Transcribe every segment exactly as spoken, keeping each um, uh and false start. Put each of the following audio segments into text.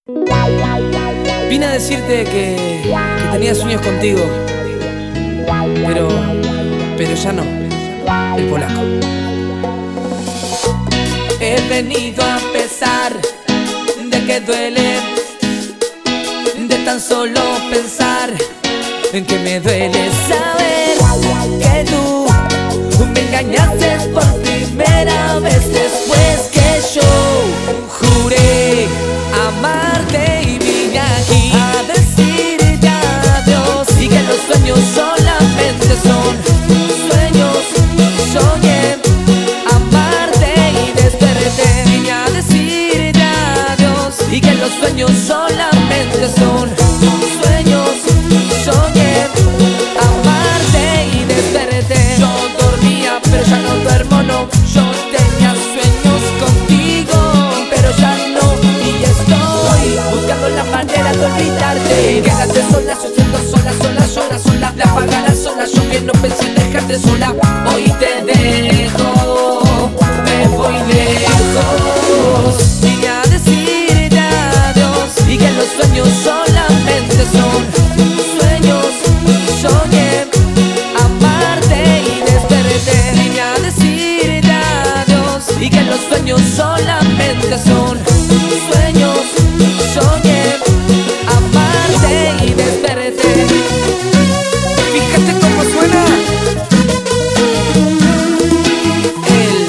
Vine a decirte que, que tenía sueños contigo, pero, pero ya no, el polaco. He venido a pesar de que duele, de tan solo pensar en que me duele saber que tú me engañaste por primera vez después que yo juré amarte y vine aquí a decirte adiós y que los sueños solamente son sueños. Soñé amarte y desperté, vine a decirte adiós y que los sueños solamente son sueños. Soñé amarte y desperté. Yo dormía pero ya no duermo, no. Yo tenía sueños contigo pero ya no, y estoy buscando la manera de olvidarte. Quédate sola, sufriendo sola, sola, sola, sola. La apagada sola, yo que no pensé en dejarte sola. Hoy te dejo, me voy lejos. Vine a decirte adiós y que los sueños solamente son sueños. Soñé amarte y desperté, vine a decirte adiós y que los sueños solamente son sueños. Soñé amarte y desperté. Fíjate cómo suena el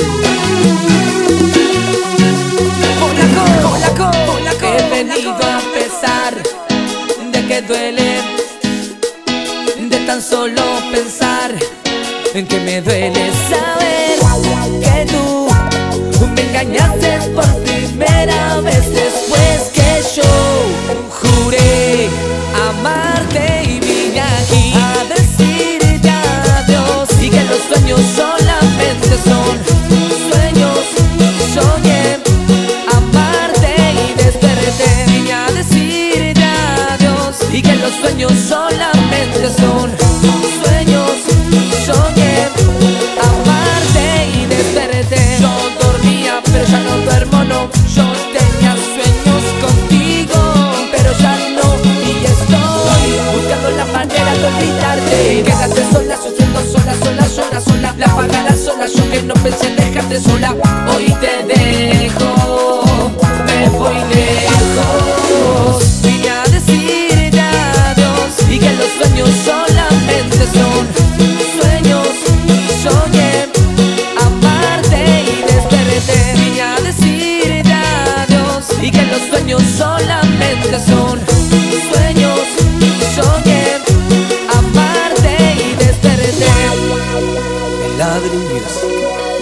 polaco, polaco, polaco. He venido a pesar de que duele, de tan solo pensar en que me duele saber que tú me engañaste por primera vez después que yo juré amarte y vine aquí a decirte adiós y que los sueños solamente son sueños. Soñé amarte y desperté, vine a decirte adiós y que los sueños solamente son sueños. Soñé amarte y desperté. Yo dormía pero ya no duermo, no. Yo tenía sueños contigo pero ya no, y estoy buscando la manera de olvidarte. Quédate sola, sufriendo sola, sola, sola, sola. La apagada sola, yo que no pensé en dejarte sola. Hoy te dejo, me voy lejos. Vine a decirte adiós y que los sueños solamente son sueños. Soñé amarte y desperté, vine a decirte adiós y que los sueños solamente son sueños. Soñé amarte y desperté. Melody Music.